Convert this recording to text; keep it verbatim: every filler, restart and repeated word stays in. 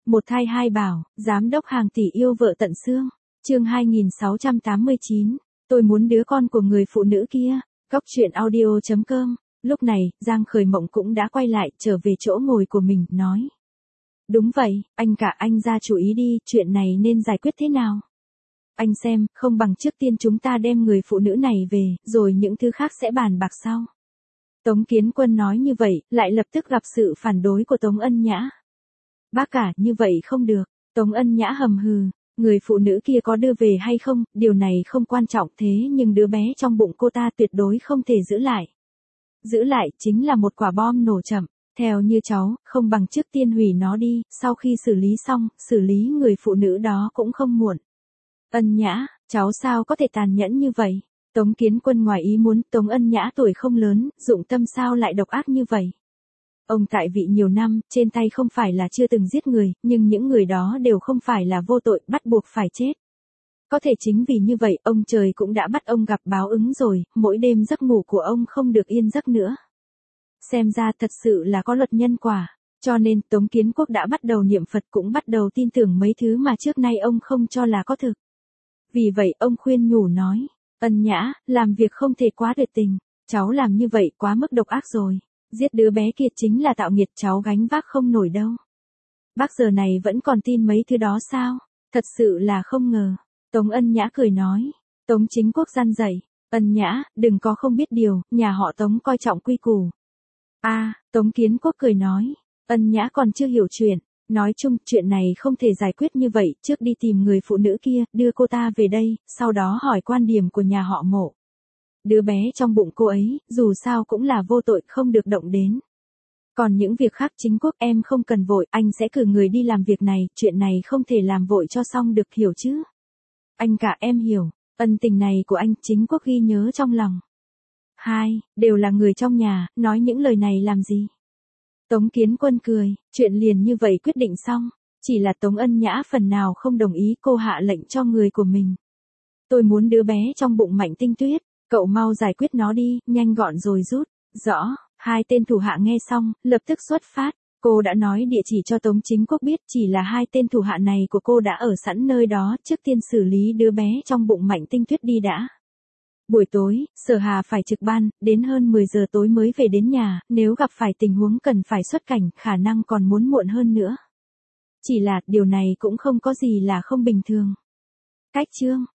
Một thai hai bảo, giám đốc hàng tỷ yêu vợ tận xương. Chương hai nghìn sáu trăm tám mươi chín, tôi muốn đứa con của người phụ nữ kia. Góc truyện audio chấm com. Lúc này, Giang Khởi Mộng cũng đã quay lại, trở về chỗ ngồi của mình, nói. Đúng vậy, anh cả anh ra chủ ý đi, chuyện này nên giải quyết thế nào? Anh xem, không bằng trước tiên chúng ta đem người phụ nữ này về, rồi những thứ khác sẽ bàn bạc sau. Tống Kiến Quân nói như vậy, lại lập tức gặp sự phản đối của Tống Ân Nhã. Bác cả, như vậy không được. Tống Ân Nhã hầm hừ, người phụ nữ kia có đưa về hay không, điều này không quan trọng, thế nhưng đứa bé trong bụng cô ta tuyệt đối không thể giữ lại. Giữ lại chính là một quả bom nổ chậm. Theo như cháu, không bằng trước tiên hủy nó đi, sau khi xử lý xong, xử lý người phụ nữ đó cũng không muộn. Ân Nhã, cháu sao có thể tàn nhẫn như vậy? Tống Kiến Quân ngoài ý muốn, Tống Ân Nhã tuổi không lớn, dụng tâm sao lại độc ác như vậy? Ông tại vị nhiều năm, trên tay không phải là chưa từng giết người, nhưng những người đó đều không phải là vô tội, bắt buộc phải chết. Có thể chính vì như vậy, ông trời cũng đã bắt ông gặp báo ứng rồi, mỗi đêm giấc ngủ của ông không được yên giấc nữa. Xem ra thật sự là có luật nhân quả, cho nên Tống Kiến Quốc đã bắt đầu niệm Phật, cũng bắt đầu tin tưởng mấy thứ mà trước nay ông không cho là có thực. Vì vậy ông khuyên nhủ nói, Ân Nhã, làm việc không thể quá tuyệt tình, cháu làm như vậy quá mức độc ác rồi, giết đứa bé kia chính là tạo nghiệt, cháu gánh vác không nổi đâu. Bác giờ này vẫn còn tin mấy thứ đó sao? Thật sự là không ngờ. Tống Ân Nhã cười nói. Tống Chính Quốc răn dạy, Ân Nhã, đừng có không biết điều, nhà họ Tống coi trọng quy củ. A, à, Tống Kiến Quốc cười nói, Ân Nhã còn chưa hiểu chuyện, nói chung chuyện này không thể giải quyết như vậy, trước đi tìm người phụ nữ kia, đưa cô ta về đây, sau đó hỏi quan điểm của nhà họ Mộ. Đứa bé trong bụng cô ấy, dù sao cũng là vô tội, không được động đến. Còn những việc khác Chính Quốc em không cần vội, anh sẽ cử người đi làm việc này, chuyện này không thể làm vội cho xong được, hiểu chứ? Anh cả em hiểu, ân tình này của anh Chính Quốc ghi nhớ trong lòng. Hai, đều là người trong nhà, nói những lời này làm gì? Tống Kiến Quân cười, chuyện liền như vậy quyết định xong, chỉ là Tống Ân Nhã phần nào không đồng ý, cô hạ lệnh cho người của mình. Tôi muốn đứa bé trong bụng Mạnh Tinh Tuyết, cậu mau giải quyết nó đi, nhanh gọn rồi rút. Rõ, hai tên thủ hạ nghe xong, lập tức xuất phát. Cô đã nói địa chỉ cho Tống Chính Quốc biết, chỉ là hai tên thủ hạ này của cô đã ở sẵn nơi đó, trước tiên xử lý đứa bé trong bụng Mạnh Tinh Tuyết đi đã. Buổi tối, Sở Hà phải trực ban, đến hơn mười giờ tối mới về đến nhà, nếu gặp phải tình huống cần phải xuất cảnh, khả năng còn muốn muộn hơn nữa. Chỉ là, điều này cũng không có gì là không bình thường. Cách chương